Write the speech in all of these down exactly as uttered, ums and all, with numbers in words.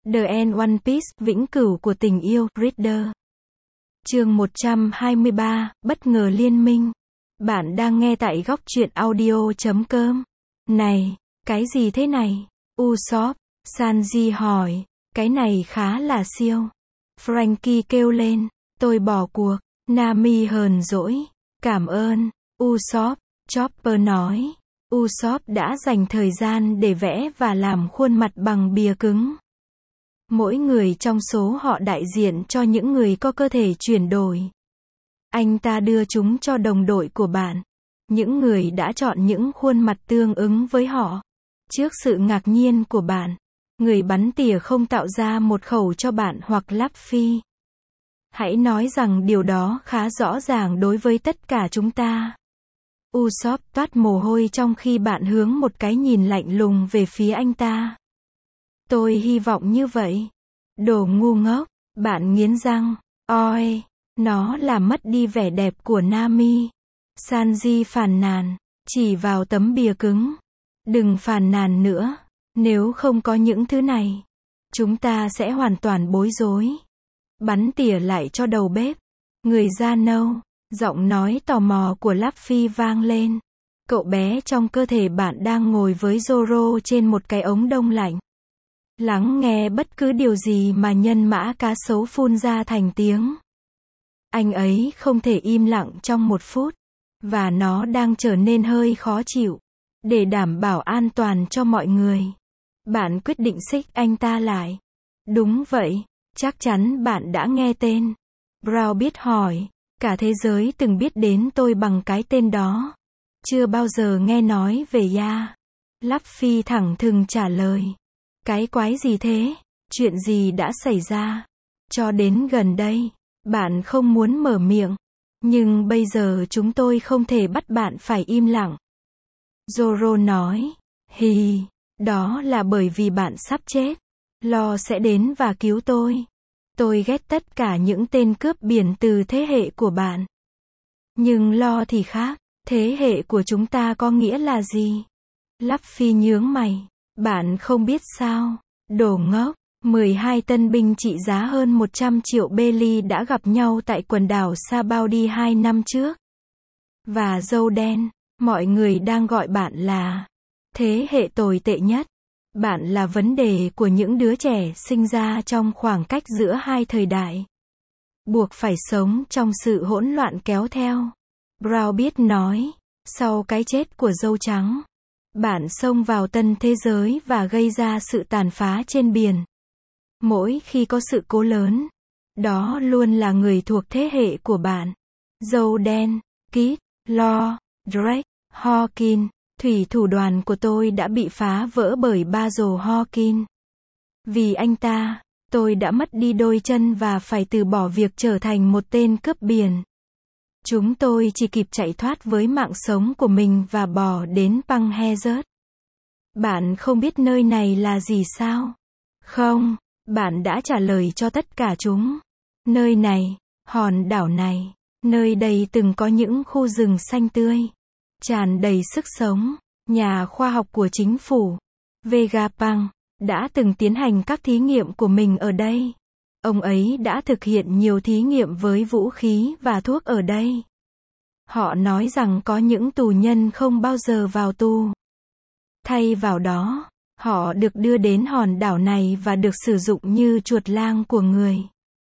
The End One Piece, vĩnh cửu của tình yêu, Reader. Chương một trăm hai mươi ba, bất ngờ liên minh. Bạn đang nghe tại góc truyện audio chấm com. Này, cái gì thế này? Usopp, Sanji hỏi, cái này khá là siêu. Franky kêu lên, tôi bỏ cuộc. Nami hờn dỗi, cảm ơn, Usopp. Chopper nói, Usopp đã dành thời gian để vẽ và làm khuôn mặt bằng bìa cứng. Mỗi người trong số họ đại diện cho những người có cơ thể chuyển đổi. Anh ta đưa chúng cho đồng đội của bạn. Những người đã chọn những khuôn mặt tương ứng với họ. Trước sự ngạc nhiên của bạn, người bắn tỉa không tạo ra một khẩu cho bạn hoặc Luffy. Hãy nói rằng điều đó khá rõ ràng đối với tất cả chúng ta. Usopp toát mồ hôi trong khi bạn hướng một cái nhìn lạnh lùng về phía anh ta. Tôi hy vọng như vậy. Đồ ngu ngốc, bạn nghiến răng. Oi, nó làm mất đi vẻ đẹp của Nami. Sanji phàn nàn, chỉ vào tấm bìa cứng. Đừng phàn nàn nữa, nếu không có những thứ này, chúng ta sẽ hoàn toàn bối rối. Bắn tỉa lại cho đầu bếp. Người da nâu, giọng nói tò mò của Luffy vang lên. Cậu bé trong cơ thể bạn đang ngồi với Zoro trên một cái ống đông lạnh. Lắng nghe bất cứ điều gì mà nhân mã cá sấu phun ra thành tiếng. Anh ấy không thể im lặng trong một phút, và nó đang trở nên hơi khó chịu. Để đảm bảo an toàn cho mọi người, bạn quyết định xích anh ta lại. Đúng vậy, chắc chắn bạn đã nghe tên. Brown biết hỏi, cả thế giới từng biết đến tôi bằng cái tên đó. Chưa bao giờ nghe nói về ya. Luffy thẳng thừng trả lời. Cái quái gì thế? Chuyện gì đã xảy ra? Cho đến gần đây, bạn không muốn mở miệng. Nhưng bây giờ chúng tôi không thể bắt bạn phải im lặng. Zoro nói, hì, đó là bởi vì bạn sắp chết. Lo sẽ đến và cứu tôi. Tôi ghét tất cả những tên cướp biển từ thế hệ của bạn. Nhưng Lo thì khác, thế hệ của chúng ta có nghĩa là gì? Luffy nhướng mày, bạn không biết sao? Đồ ngốc, mười hai tân binh trị giá hơn một trăm triệu belly đã gặp nhau tại quần đảo Sabaody hai năm trước. Và dâu đen, mọi người đang gọi bạn là thế hệ tồi tệ nhất. Bạn là vấn đề của những đứa trẻ sinh ra trong khoảng cách giữa hai thời đại. Buộc phải sống trong sự hỗn loạn kéo theo. Brown biết nói, sau cái chết của dâu trắng, bạn xông vào tân thế giới và gây ra sự tàn phá trên biển. Mỗi khi có sự cố lớn, đó luôn là người thuộc thế hệ của bạn. Dâu đen, Kid, Lo, Drake, Hawkins. Thủy thủ đoàn của tôi đã bị phá vỡ bởi Basil Hawkins. Vì anh ta, tôi đã mất đi đôi chân và phải từ bỏ việc trở thành một tên cướp biển. Chúng tôi chỉ kịp chạy thoát với mạng sống của mình và bò đến Băng Desert. Bạn không biết nơi này là gì sao? Không, bạn đã trả lời cho tất cả chúng. Nơi này, hòn đảo này, nơi đây từng có những khu rừng xanh tươi, tràn đầy sức sống. Nhà khoa học của chính phủ, Vegapunk, đã từng tiến hành các thí nghiệm của mình ở đây. Ông ấy đã thực hiện nhiều thí nghiệm với vũ khí và thuốc ở đây. Họ nói rằng có những tù nhân không bao giờ vào tù. Thay vào đó, họ được đưa đến hòn đảo này và được sử dụng như chuột lang của người.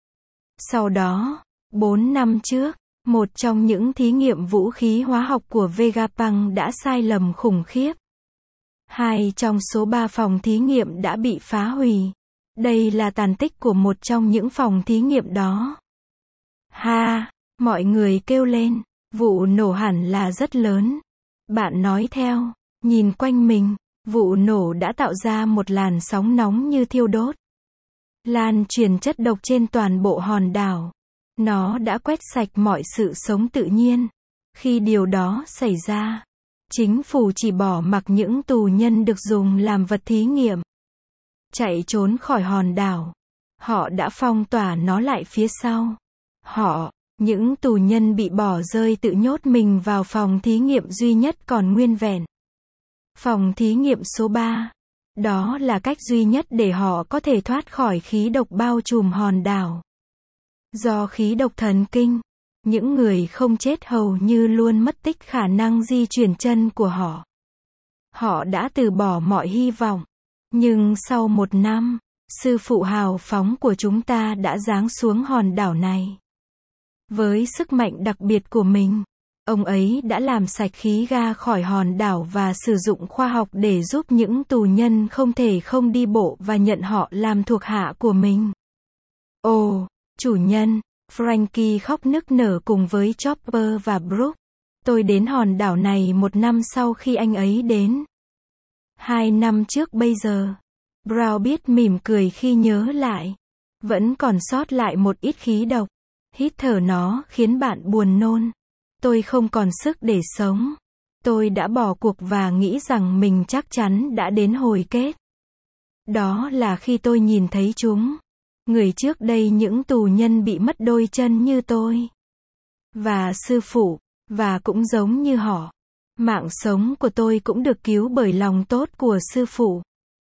Sau đó, bốn năm trước, một trong những thí nghiệm vũ khí hóa học của Vegapunk đã sai lầm khủng khiếp. Hai trong số ba phòng thí nghiệm đã bị phá hủy. Đây là tàn tích của một trong những phòng thí nghiệm đó. Ha, mọi người kêu lên, vụ nổ hẳn là rất lớn. Bạn nói theo, nhìn quanh mình, vụ nổ đã tạo ra một làn sóng nóng như thiêu đốt. Lan truyền chất độc trên toàn bộ hòn đảo. Nó đã quét sạch mọi sự sống tự nhiên. Khi điều đó xảy ra, chính phủ chỉ bỏ mặc những tù nhân được dùng làm vật thí nghiệm chạy trốn khỏi hòn đảo. Họ đã phong tỏa nó lại phía sau. Họ, những tù nhân bị bỏ rơi tự nhốt mình vào phòng thí nghiệm duy nhất còn nguyên vẹn. Phòng thí nghiệm số ba. Đó là cách duy nhất để họ có thể thoát khỏi khí độc bao trùm hòn đảo. Do khí độc thần kinh, những người không chết hầu như luôn mất tích khả năng di chuyển chân của họ. Họ đã từ bỏ mọi hy vọng. Nhưng sau một năm, sư phụ hào phóng của chúng ta đã giáng xuống hòn đảo này. Với sức mạnh đặc biệt của mình, ông ấy đã làm sạch khí ga khỏi hòn đảo và sử dụng khoa học để giúp những tù nhân không thể không đi bộ và nhận họ làm thuộc hạ của mình. Ồ, chủ nhân, Frankie khóc nức nở cùng với Chopper và Brooke. Tôi đến hòn đảo này một năm sau khi anh ấy đến. Hai năm trước bây giờ. Brown biết mỉm cười khi nhớ lại. Vẫn còn sót lại một ít khí độc. Hít thở nó khiến bạn buồn nôn. Tôi không còn sức để sống. Tôi đã bỏ cuộc và nghĩ rằng mình chắc chắn đã đến hồi kết. Đó là khi tôi nhìn thấy chúng. Người trước đây những tù nhân bị mất đôi chân như tôi. Và sư phụ, và cũng giống như họ. Mạng sống của tôi cũng được cứu bởi lòng tốt của sư phụ.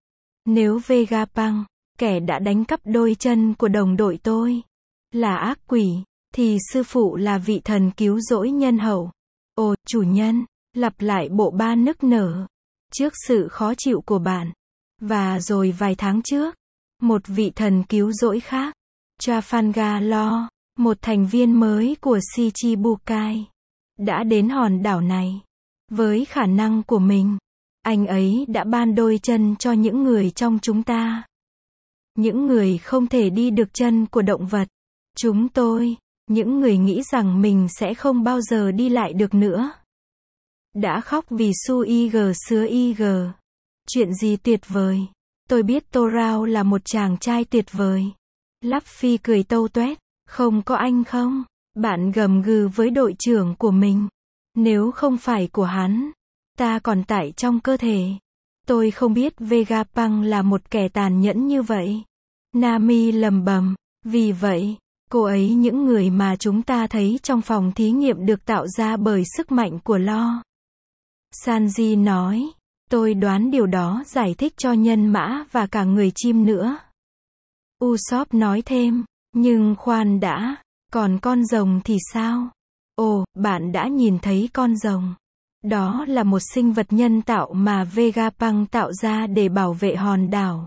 Nếu Vegapunk, kẻ đã đánh cắp đôi chân của đồng đội tôi, là ác quỷ, thì sư phụ là vị thần cứu rỗi nhân hậu. Ồ, chủ nhân, lặp lại bộ ba nức nở. Trước sự khó chịu của bạn. Và rồi vài tháng trước, một vị thần cứu rỗi khác, Trafalgar Law, một thành viên mới của Shichibukai, đã đến hòn đảo này. Với khả năng của mình, anh ấy đã ban đôi chân cho những người trong chúng ta. Những người không thể đi được chân của động vật. Chúng tôi, những người nghĩ rằng mình sẽ không bao giờ đi lại được nữa. Đã khóc vì Su Ig sứa Ig. Chuyện gì tuyệt vời. Tôi biết Torao là một chàng trai tuyệt vời. Luffy cười tâu toét. Không có anh không? Bạn gầm gừ với đội trưởng của mình. Nếu không phải của hắn, ta còn tại trong cơ thể. Tôi không biết Vegapunk là một kẻ tàn nhẫn như vậy. Nami lầm bầm. Vì vậy, cô ấy những người mà chúng ta thấy trong phòng thí nghiệm được tạo ra bởi sức mạnh của Lo. Sanji nói. Tôi đoán điều đó giải thích cho nhân mã và cả người chim nữa. Usopp nói thêm. Nhưng khoan đã, còn con rồng thì sao? Ồ, bạn đã nhìn thấy con rồng. Đó là một sinh vật nhân tạo mà Vegapunk tạo ra để bảo vệ hòn đảo.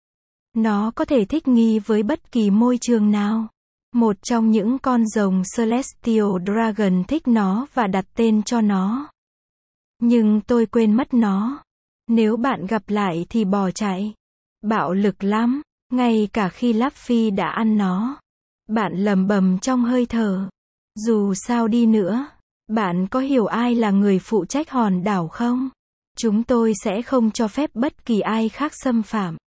Nó có thể thích nghi với bất kỳ môi trường nào. Một trong những con rồng Celestial Dragon thích nó và đặt tên cho nó. Nhưng tôi quên mất nó. Nếu bạn gặp lại thì bỏ chạy. Bạo lực lắm, ngay cả khi Luffy đã ăn nó. Bạn lầm bầm trong hơi thở. Dù sao đi nữa, bạn có hiểu ai là người phụ trách hòn đảo không? Chúng tôi sẽ không cho phép bất kỳ ai khác xâm phạm.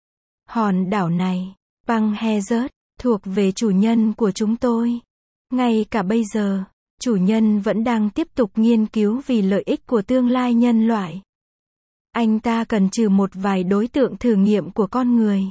Hòn đảo này, Punk Hazard, thuộc về chủ nhân của chúng tôi. Ngay cả bây giờ, chủ nhân vẫn đang tiếp tục nghiên cứu vì lợi ích của tương lai nhân loại. Anh ta cần trừ một vài đối tượng thử nghiệm của con người.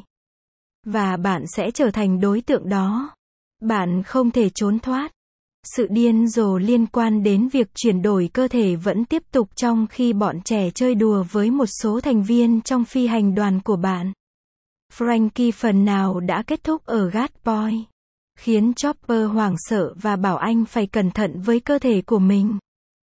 Và bạn sẽ trở thành đối tượng đó. Bạn không thể trốn thoát. Sự điên rồ liên quan đến việc chuyển đổi cơ thể vẫn tiếp tục trong khi bọn trẻ chơi đùa với một số thành viên trong phi hành đoàn của bạn. Frankie phần nào đã kết thúc ở Gat Point, khiến Chopper hoảng sợ và bảo anh phải cẩn thận với cơ thể của mình.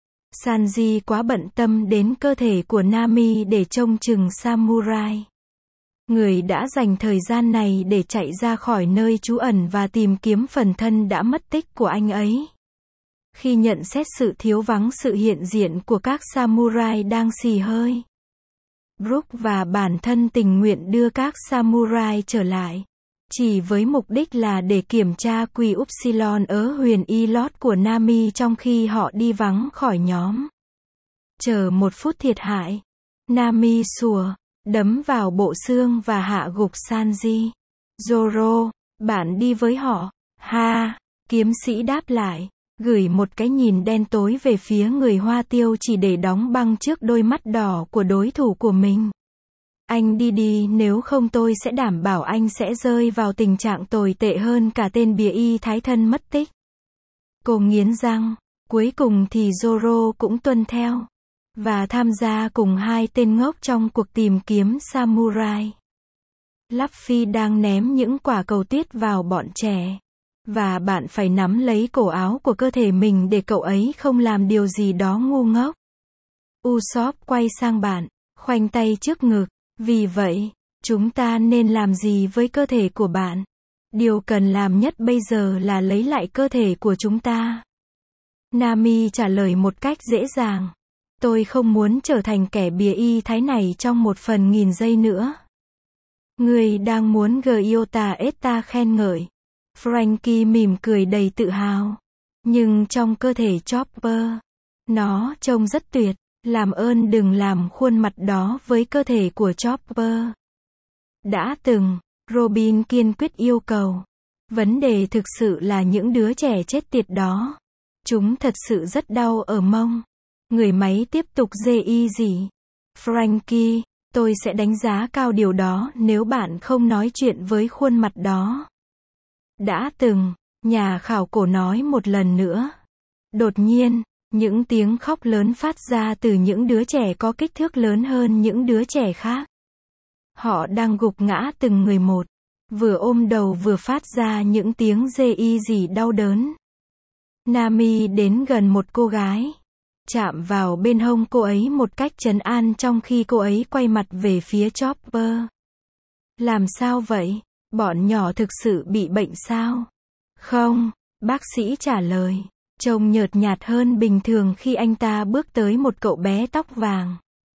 Sanji quá bận tâm đến cơ thể của Nami để trông chừng samurai. Người đã dành thời gian này để chạy ra khỏi nơi trú ẩn và tìm kiếm phần thân đã mất tích của anh ấy. Khi nhận xét sự thiếu vắng sự hiện diện của các samurai đang xì hơi, Brooke và bản thân tình nguyện đưa các samurai trở lại, chỉ với mục đích là để kiểm tra quy Upsilon ở huyền y lót của Nami trong khi họ đi vắng khỏi nhóm. Chờ một phút thiệt hại. Nami sủa, đấm vào bộ xương và hạ gục Sanji. Zoro, bạn đi với họ. Ha, kiếm sĩ đáp lại, gửi một cái nhìn đen tối về phía người Hoa Tiêu chỉ để đóng băng trước đôi mắt đỏ của đối thủ của mình. Anh đi đi, nếu không tôi sẽ đảm bảo anh sẽ rơi vào tình trạng tồi tệ hơn cả tên bìa y thái thân mất tích. Cô nghiến răng, cuối cùng thì Zoro cũng tuân theo. và tham gia cùng hai tên ngốc trong cuộc tìm kiếm samurai. Luffy đang ném những quả cầu tuyết vào bọn trẻ. Và bạn phải nắm lấy cổ áo của cơ thể mình để cậu ấy không làm điều gì đó ngu ngốc. Usopp quay sang bạn, khoanh tay trước ngực. Vì vậy, chúng ta nên làm gì với cơ thể của bạn? Điều cần làm nhất bây giờ là lấy lại cơ thể của chúng ta. Nami trả lời một cách dễ dàng. Tôi không muốn trở thành kẻ bìa y thái này trong một phần nghìn giây nữa. Người đang muốn Gyota Esta khen ngợi. Frankie mỉm cười đầy tự hào. Nhưng trong cơ thể Chopper, nó trông rất tuyệt. Làm ơn đừng làm khuôn mặt đó với cơ thể của Chopper. Đã từng, Robin kiên quyết yêu cầu. Vấn đề thực sự là những đứa trẻ chết tiệt đó. Chúng thật sự rất đau ở mông. Người máy tiếp tục dê y gì. Frankie, tôi sẽ đánh giá cao điều đó nếu bạn không nói chuyện với khuôn mặt đó. Đã từng, nhà khảo cổ nói một lần nữa. Đột nhiên, những tiếng khóc lớn phát ra từ những đứa trẻ có kích thước lớn hơn những đứa trẻ khác. Họ đang gục ngã từng người một, vừa ôm đầu vừa phát ra những tiếng rê y gì đau đớn. Nami đến gần một cô gái, chạm vào bên hông cô ấy một cách trấn an trong khi cô ấy quay mặt về phía Chopper. Làm sao vậy? Bọn nhỏ thực sự bị bệnh sao? Không, bác sĩ trả lời. Trông nhợt nhạt hơn bình thường khi anh ta bước tới một cậu bé tóc vàng.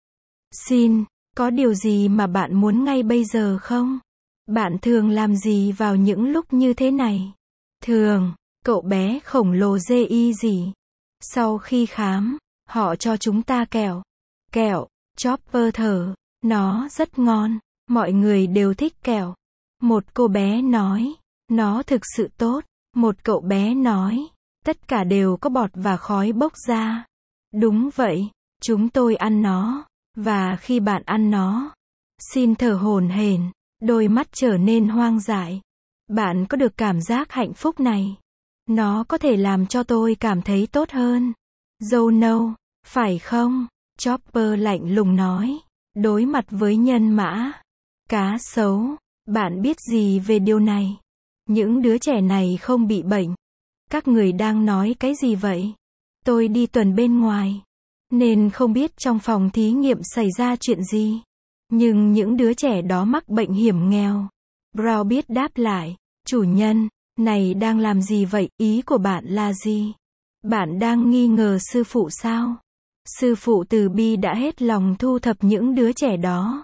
Xin, có điều gì mà bạn muốn ngay bây giờ không? Bạn thường làm gì vào những lúc như thế này? Thường, cậu bé khổng lồ dê y gì. Sau khi khám, họ cho chúng ta kẹo. Kẹo, Chopper thở, nó rất ngon, mọi người đều thích kẹo. Một cô bé nói, nó thực sự tốt. Một cậu bé nói, tất cả đều có bọt và khói bốc ra. Đúng vậy, chúng tôi ăn nó. Và khi bạn ăn nó, xin thở hổn hển, đôi mắt trở nên hoang dại. Bạn có được cảm giác hạnh phúc này? Nó có thể làm cho tôi cảm thấy tốt hơn. Zono, phải không? Chopper lạnh lùng nói. Đối mặt với nhân mã. Cá sấu, bạn biết gì về điều này? Những đứa trẻ này không bị bệnh. Các người đang nói cái gì vậy? Tôi đi tuần bên ngoài, nên không biết trong phòng thí nghiệm xảy ra chuyện gì. Nhưng những đứa trẻ đó mắc bệnh hiểm nghèo. Brown biết đáp lại. Chủ nhân, này đang làm gì vậy? Ý của bạn là gì? Bạn đang nghi ngờ sư phụ sao? Sư phụ từ bi đã hết lòng thu thập những đứa trẻ đó.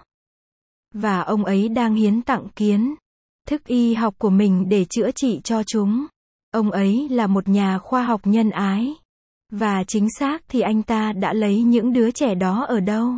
Và ông ấy đang hiến tặng kiến thức y học của mình để chữa trị cho chúng. Ông ấy là một nhà khoa học nhân ái. Và chính xác thì anh ta đã lấy những đứa trẻ đó ở đâu?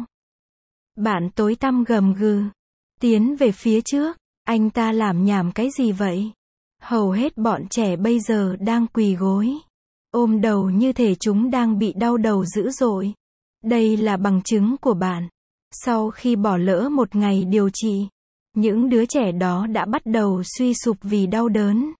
Bạn tối tăm gầm gừ. Tiến về phía trước. Anh ta làm nhảm cái gì vậy? Hầu hết bọn trẻ bây giờ đang quỳ gối, ôm đầu như thể chúng đang bị đau đầu dữ dội. Đây là bằng chứng của bạn. Sau khi bỏ lỡ một ngày điều trị, những đứa trẻ đó đã bắt đầu suy sụp vì đau đớn.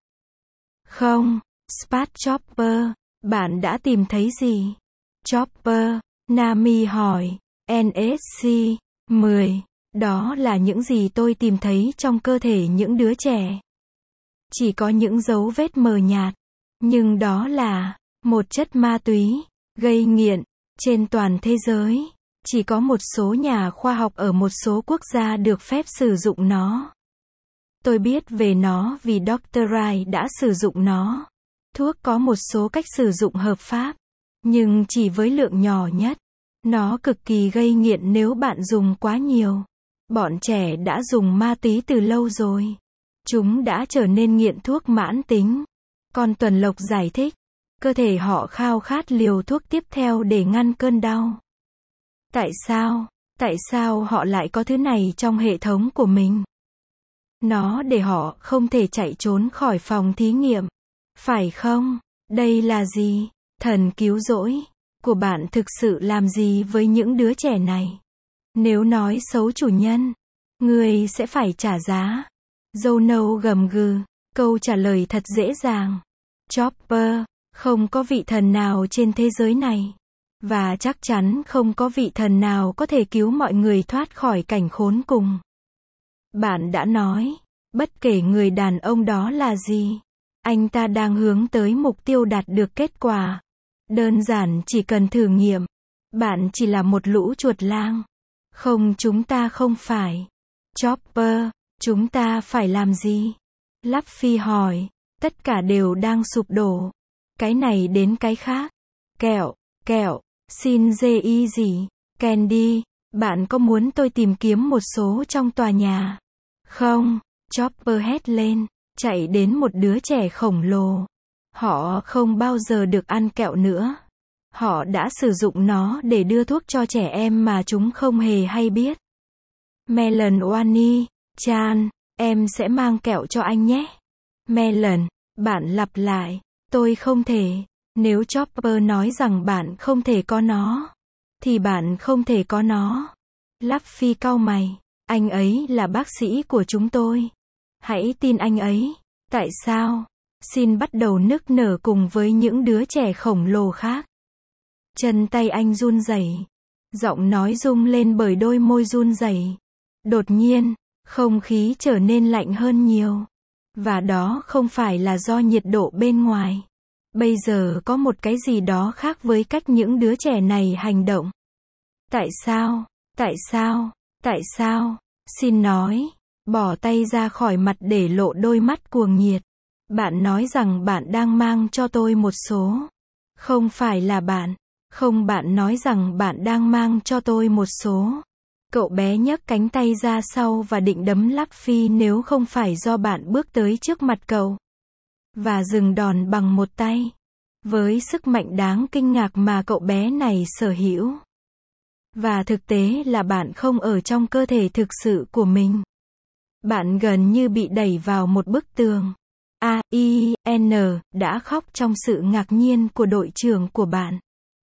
Không, Spat Chopper, bạn đã tìm thấy gì? Chopper, Nami hỏi. en ét xê mười. Đó là những gì tôi tìm thấy trong cơ thể những đứa trẻ. Chỉ có những dấu vết mờ nhạt. Nhưng đó là một chất ma túy, gây nghiện, trên toàn thế giới. Chỉ có một số nhà khoa học ở một số quốc gia được phép sử dụng nó. Tôi biết về nó vì doctor Wright đã sử dụng nó. Thuốc có một số cách sử dụng hợp pháp, nhưng chỉ với lượng nhỏ nhất. Nó cực kỳ gây nghiện nếu bạn dùng quá nhiều. Bọn trẻ đã dùng ma túy từ lâu rồi. Chúng đã trở nên nghiện thuốc mãn tính. Con tuần lộc giải thích, cơ thể họ khao khát liều thuốc tiếp theo để ngăn cơn đau. Tại sao? Tại sao họ lại có thứ này trong hệ thống của mình? Nó để họ không thể chạy trốn khỏi phòng thí nghiệm. Phải không? Đây là gì? Thần cứu rỗi của bạn thực sự làm gì với những đứa trẻ này? Nếu nói xấu chủ nhân, người sẽ phải trả giá. Zono gầm gừ, câu trả lời thật dễ dàng. Chopper, không có vị thần nào trên thế giới này. Và chắc chắn không có vị thần nào có thể cứu mọi người thoát khỏi cảnh khốn cùng. Bạn đã nói, bất kể người đàn ông đó là gì, anh ta đang hướng tới mục tiêu đạt được kết quả. Đơn giản chỉ cần thử nghiệm. Bạn chỉ là một lũ chuột lang. Không, chúng ta không phải. Chopper, chúng ta phải làm gì? Luffy hỏi. Tất cả đều đang sụp đổ. Cái này đến cái khác. Kẹo, kẹo, xin dê y gì? Candy, bạn có muốn tôi tìm kiếm một số trong tòa nhà? Không, Chopper hét lên, chạy đến một đứa trẻ khổng lồ. Họ không bao giờ được ăn kẹo nữa. Họ đã sử dụng nó để đưa thuốc cho trẻ em mà chúng không hề hay biết. Melon Wani, Chan, em sẽ mang kẹo cho anh nhé. Melon, bạn lặp lại, tôi không thể. Nếu Chopper nói rằng bạn không thể có nó, thì bạn không thể có nó. Luffy cau mày, anh ấy là bác sĩ của chúng tôi. Hãy tin anh ấy. Tại sao? Xin bắt đầu nức nở cùng với những đứa trẻ khổng lồ khác. Chân tay anh run rẩy, giọng nói rung lên bởi đôi môi run rẩy. Đột nhiên, không khí trở nên lạnh hơn nhiều. Và đó không phải là do nhiệt độ bên ngoài. Bây giờ có một cái gì đó khác với cách những đứa trẻ này hành động. Tại sao? Tại sao? Tại sao? Xin nói. Bỏ tay ra khỏi mặt để lộ đôi mắt cuồng nhiệt. Bạn nói rằng bạn đang mang cho tôi một số. Không phải là bạn. Không, bạn nói rằng bạn đang mang cho tôi một số. Cậu bé nhấc cánh tay ra sau và định đấm Luffy nếu không phải do bạn bước tới trước mặt cậu. Và dừng đòn bằng một tay. Với sức mạnh đáng kinh ngạc mà cậu bé này sở hữu. Và thực tế là bạn không ở trong cơ thể thực sự của mình. Bạn gần như bị đẩy vào một bức tường. A I N đã khóc trong sự ngạc nhiên của đội trưởng của bạn.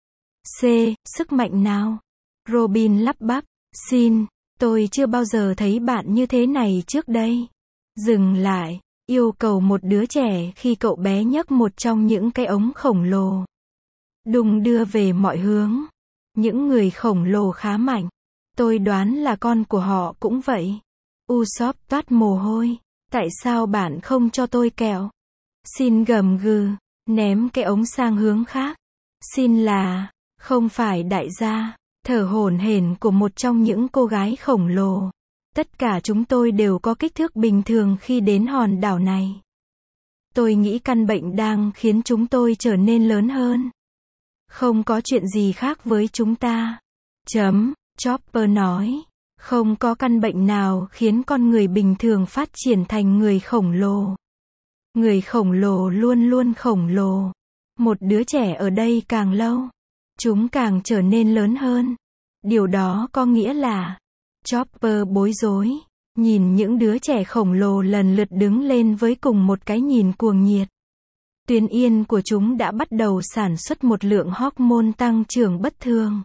C. Sức mạnh nào? Robin lắp bắp. Xin, tôi chưa bao giờ thấy bạn như thế này trước đây. Dừng lại, yêu cầu một đứa trẻ khi cậu bé nhấc một trong những cái ống khổng lồ. Đùng đưa về mọi hướng. Những người khổng lồ khá mạnh. Tôi đoán là con của họ cũng vậy. Usopp toát mồ hôi. Tại sao bạn không cho tôi kẹo? Xin gầm gừ, ném cái ống sang hướng khác. Xin là, không phải đại gia, thở hổn hển của một trong những cô gái khổng lồ. Tất cả chúng tôi đều có kích thước bình thường khi đến hòn đảo này. Tôi nghĩ căn bệnh đang khiến chúng tôi trở nên lớn hơn. Không có chuyện gì khác với chúng ta. Chấm, Chopper nói. Không có căn bệnh nào khiến con người bình thường phát triển thành người khổng lồ. Người khổng lồ luôn luôn khổng lồ. Một đứa trẻ ở đây càng lâu, chúng càng trở nên lớn hơn. Điều đó có nghĩa là, Chopper bối rối, nhìn những đứa trẻ khổng lồ lần lượt đứng lên với cùng một cái nhìn cuồng nhiệt. Tuyến yên của chúng đã bắt đầu sản xuất một lượng hormone tăng trưởng bất thường.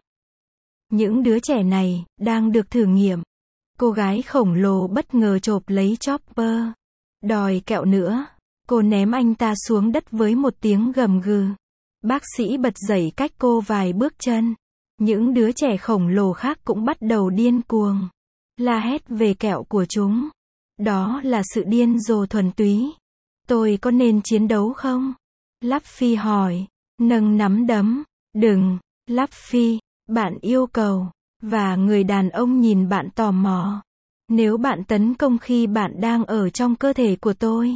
Những đứa trẻ này, đang được thử nghiệm. Cô gái khổng lồ bất ngờ chộp lấy Chopper. Đòi kẹo nữa. Cô ném anh ta xuống đất với một tiếng gầm gừ. Bác sĩ bật dậy cách cô vài bước chân. Những đứa trẻ khổng lồ khác cũng bắt đầu điên cuồng. La hét về kẹo của chúng. Đó là sự điên rồ thuần túy. Tôi có nên chiến đấu không? Luffy hỏi. Nâng nắm đấm. Đừng, Luffy. Bạn yêu cầu. Và người đàn ông nhìn bạn tò mò. Nếu bạn tấn công khi bạn đang ở trong cơ thể của tôi,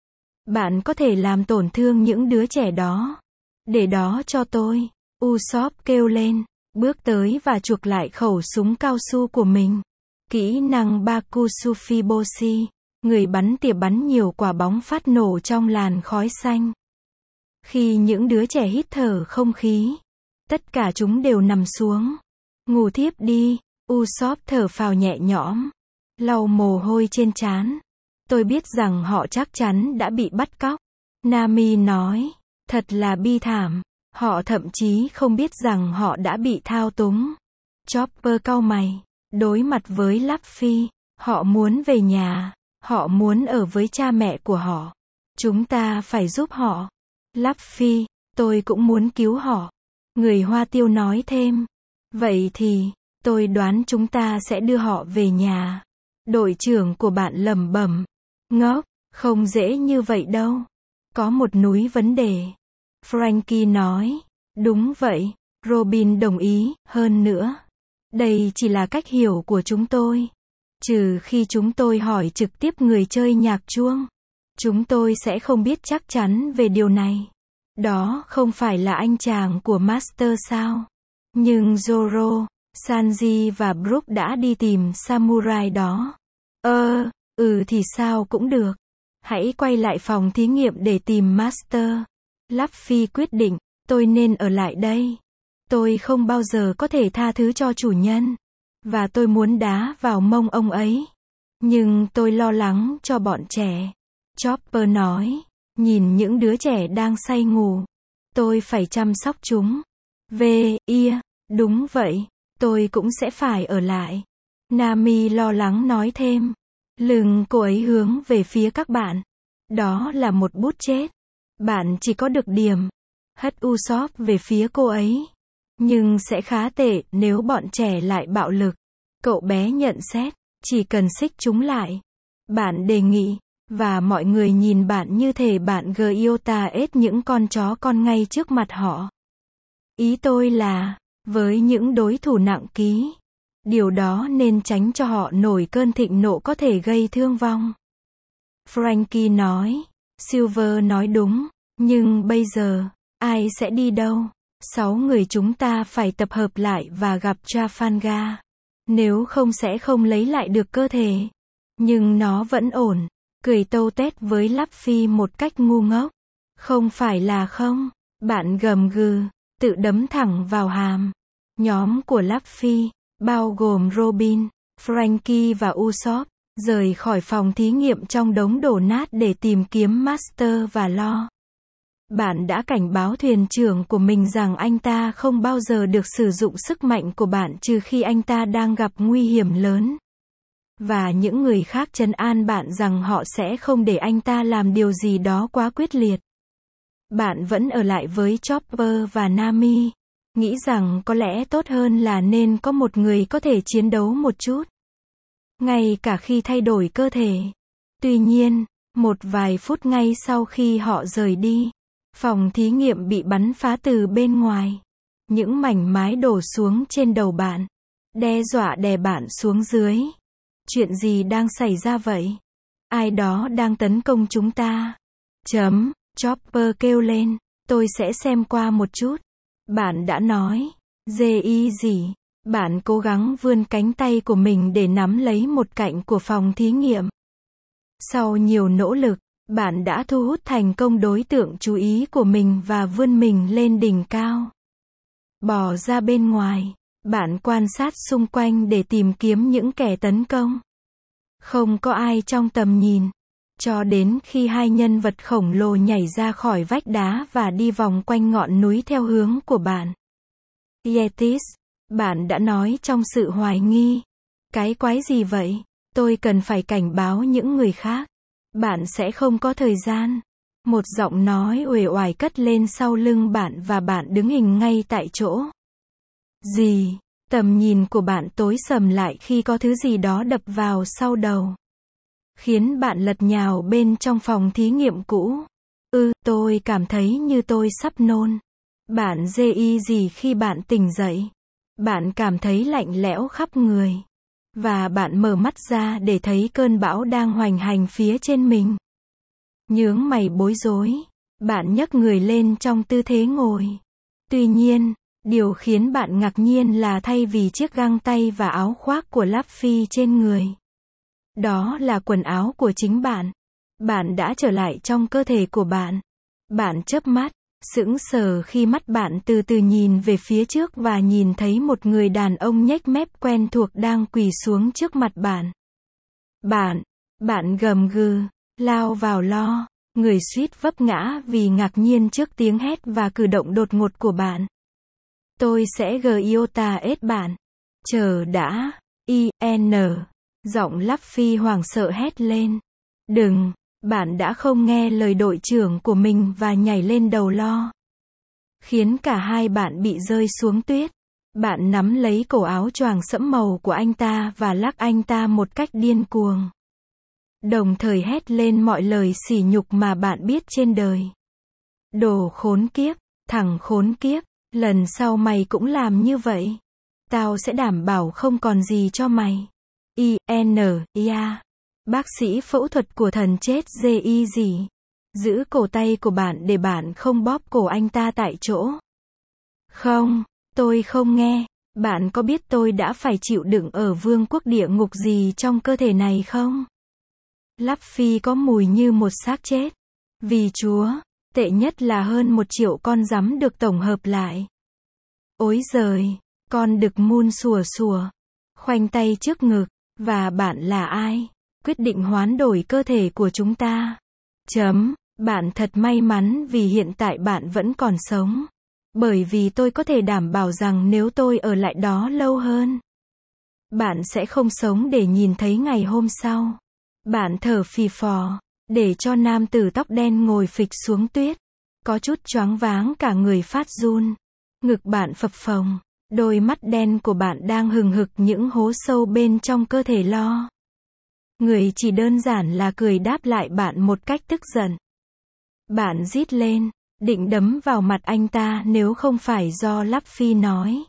bạn có thể làm tổn thương những đứa trẻ đó. Để đó cho tôi. Usopp kêu lên. Bước tới và chuộc lại khẩu súng cao su của mình. Kỹ năng Bakusufiboshi. Người bắn tỉa bắn nhiều quả bóng phát nổ trong làn khói xanh. Khi những đứa trẻ hít thở không khí, tất cả chúng đều nằm xuống. Ngủ thiếp đi. Usopp thở phào nhẹ nhõm, lau mồ hôi trên trán. Tôi biết rằng họ chắc chắn đã bị bắt cóc. Nami nói. Thật là bi thảm. Họ thậm chí không biết rằng họ đã bị thao túng. Chopper cau mày. Đối mặt với Luffy. Họ muốn về nhà. Họ muốn ở với cha mẹ của họ. Chúng ta phải giúp họ. Luffy, tôi cũng muốn cứu họ. Người Hoa Tiêu nói thêm. Vậy thì, tôi đoán chúng ta sẽ đưa họ về nhà. Đội trưởng của bạn lẩm bẩm. Ngốc, không dễ như vậy đâu. Có một núi vấn đề. Frankie nói. Đúng vậy, Robin đồng ý, hơn nữa. Đây chỉ là cách hiểu của chúng tôi. Trừ khi chúng tôi hỏi trực tiếp người chơi nhạc chuông. Chúng tôi sẽ không biết chắc chắn về điều này. Đó không phải là anh chàng của Master sao? Nhưng Zoro, Sanji và Brook đã đi tìm samurai đó. Ơ, ừ thì sao cũng được. Hãy quay lại phòng thí nghiệm để tìm Master. Luffy quyết định, tôi nên ở lại đây. Tôi không bao giờ có thể tha thứ cho chủ nhân. Và tôi muốn đá vào mông ông ấy. Nhưng tôi lo lắng cho bọn trẻ. Chopper nói, nhìn những đứa trẻ đang say ngủ. Tôi phải chăm sóc chúng. Về, ia, đúng vậy, tôi cũng sẽ phải ở lại. Nami lo lắng nói thêm. Lưng cô ấy hướng về phía các bạn. Đó là một bút chết. Bạn chỉ có được điểm. Hất Usopp về phía cô ấy. Nhưng sẽ khá tệ nếu bọn trẻ lại bạo lực. Cậu bé nhận xét, chỉ cần xích chúng lại. Bạn đề nghị, và mọi người nhìn bạn như thể bạn Gyota ết những con chó con ngay trước mặt họ. Ý tôi là, với những đối thủ nặng ký, điều đó nên tránh cho họ nổi cơn thịnh nộ có thể gây thương vong. Frankie nói, Silver nói đúng, nhưng bây giờ, ai sẽ đi đâu? Sáu người chúng ta phải tập hợp lại và gặp Trafalgar. Nếu không sẽ không lấy lại được cơ thể. Nhưng nó vẫn ổn. Cười tâu tét với Luffy một cách ngu ngốc. Không phải là không. Bạn gầm gừ, tự đấm thẳng vào hàm. Nhóm của Luffy, bao gồm Robin, Frankie và Usopp, rời khỏi phòng thí nghiệm trong đống đổ nát để tìm kiếm Master và Lo. Bạn đã cảnh báo thuyền trưởng của mình rằng anh ta không bao giờ được sử dụng sức mạnh của bạn trừ khi anh ta đang gặp nguy hiểm lớn. Và những người khác trấn an bạn rằng họ sẽ không để anh ta làm điều gì đó quá quyết liệt. Bạn vẫn ở lại với Chopper và Nami, nghĩ rằng có lẽ tốt hơn là nên có một người có thể chiến đấu một chút. Ngay cả khi thay đổi cơ thể. Tuy nhiên, một vài phút ngay sau khi họ rời đi, phòng thí nghiệm bị bắn phá từ bên ngoài. Những mảnh mái đổ xuống trên đầu bạn, đe dọa đè bạn xuống dưới. Chuyện gì đang xảy ra vậy? Ai đó đang tấn công chúng ta. Chấm, Chopper kêu lên, tôi sẽ xem qua một chút. Bạn đã nói, dê y gì? Bạn cố gắng vươn cánh tay của mình để nắm lấy một cạnh của phòng thí nghiệm. Sau nhiều nỗ lực, bạn đã thu hút thành công đối tượng chú ý của mình và vươn mình lên đỉnh cao. Bò ra bên ngoài, bạn quan sát xung quanh để tìm kiếm những kẻ tấn công. Không có ai trong tầm nhìn, cho đến khi hai nhân vật khổng lồ nhảy ra khỏi vách đá và đi vòng quanh ngọn núi theo hướng của bạn. Yetis, bạn đã nói trong sự hoài nghi. Cái quái gì vậy? Tôi cần phải cảnh báo những người khác. Bạn sẽ không có thời gian. Một giọng nói uể oải cất lên sau lưng bạn và bạn đứng hình ngay tại chỗ. Gì? Tầm nhìn của bạn tối sầm lại khi có thứ gì đó đập vào sau đầu. Khiến bạn lật nhào bên trong phòng thí nghiệm cũ. Ừ, tôi cảm thấy như tôi sắp nôn. Bạn dê y gì khi bạn tỉnh dậy? Bạn cảm thấy lạnh lẽo khắp người. Và bạn mở mắt ra để thấy cơn bão đang hoành hành phía trên mình. Nhướng mày bối rối. Bạn nhấc người lên trong tư thế ngồi. Tuy nhiên, điều khiến bạn ngạc nhiên là thay vì chiếc găng tay và áo khoác của Luffy trên người, đó là quần áo của chính bạn. Bạn đã trở lại trong cơ thể của bạn. Bạn chớp mắt, sững sờ khi mắt bạn từ từ nhìn về phía trước và nhìn thấy một người đàn ông nhếch mép quen thuộc đang quỳ xuống trước mặt bạn. Bạn, bạn gầm gừ, lao vào Lo. Người suýt vấp ngã vì ngạc nhiên trước tiếng hét và cử động đột ngột của bạn. Tôi sẽ Gyota ết bạn. Chờ đã. I N Giọng Luffy hoảng sợ hét lên. Đừng, bạn đã không nghe lời đội trưởng của mình và nhảy lên đầu Lo. khiến cả hai bạn bị rơi xuống tuyết. Bạn nắm lấy cổ áo choàng sẫm màu của anh ta và lắc anh ta một cách điên cuồng. Đồng thời hét lên mọi lời sỉ nhục mà bạn biết trên đời. Đồ khốn kiếp, thằng khốn kiếp, lần sau mày cũng làm như vậy. Tao sẽ đảm bảo không còn gì cho mày. I N I A. Bác sĩ phẫu thuật của thần chết G I gì? Giữ cổ tay của bạn để bạn không bóp cổ anh ta tại chỗ. Không, tôi không nghe. Bạn có biết tôi đã phải chịu đựng ở vương quốc địa ngục gì trong cơ thể này không? Luffy có mùi như một xác chết. Vì Chúa, tệ nhất là hơn một triệu con rắn được tổng hợp lại. Ối giời, con đực mun sủa sủa, khoanh tay trước ngực, và bạn là ai? Quyết định hoán đổi cơ thể của chúng ta. Chấm, bạn thật may mắn vì hiện tại bạn vẫn còn sống. Bởi vì tôi có thể đảm bảo rằng nếu tôi ở lại đó lâu hơn, bạn sẽ không sống để nhìn thấy ngày hôm sau. Bạn thở phì phò, để cho nam tử tóc đen ngồi phịch xuống tuyết. Có chút choáng váng cả người phát run. Ngực bạn phập phồng. Đôi mắt đen của bạn đang hừng hực những hố sâu bên trong cơ thể lo. Người chỉ đơn giản là cười đáp lại bạn một cách tức giận. Bạn rít lên, định đấm vào mặt anh ta nếu không phải do Luffy nói.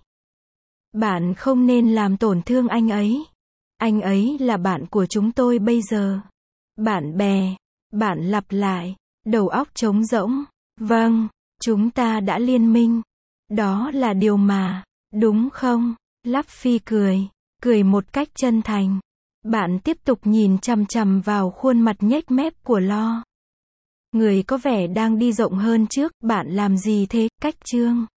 Bạn không nên làm tổn thương anh ấy. Anh ấy là bạn của chúng tôi bây giờ. Bạn bè. Bạn lặp lại, đầu óc trống rỗng. Vâng, chúng ta đã liên minh. Đó là điều mà, đúng không? Luffy cười, cười một cách chân thành. Bạn tiếp tục nhìn chằm chằm vào khuôn mặt nhếch mép của Lo. Người có vẻ đang đi rộng hơn trước, bạn làm gì thế? Cách chương